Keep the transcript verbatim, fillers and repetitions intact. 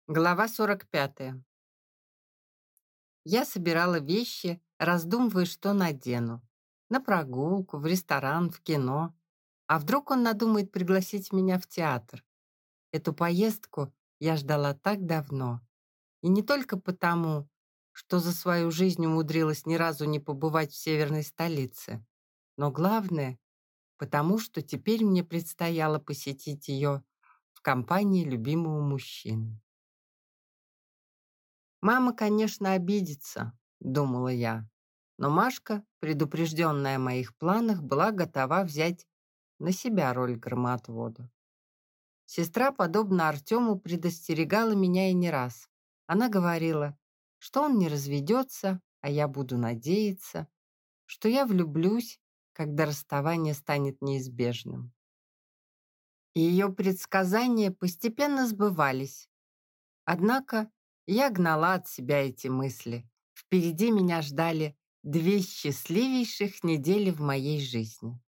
Глава сорок пятая. Я собирала вещи, раздумывая, что надену. На прогулку, в ресторан, в кино. А вдруг он надумает пригласить меня в театр? Эту поездку я ждала так давно. И не только потому, что за свою жизнь умудрилась ни разу не побывать в северной столице, но главное, потому что теперь мне предстояло посетить ее в компании любимого мужчины. «Мама, конечно, обидится», — думала я. Но Машка, предупрежденная о моих планах, была готова взять на себя роль громоотвода. Сестра, подобно Артему, предостерегала меня и не раз. Она говорила, что он не разведется, а я буду надеяться, что я влюблюсь, когда расставание станет неизбежным. И ее предсказания постепенно сбывались. Однако я гнала от себя эти мысли. Впереди меня ждали две счастливейших недели в моей жизни.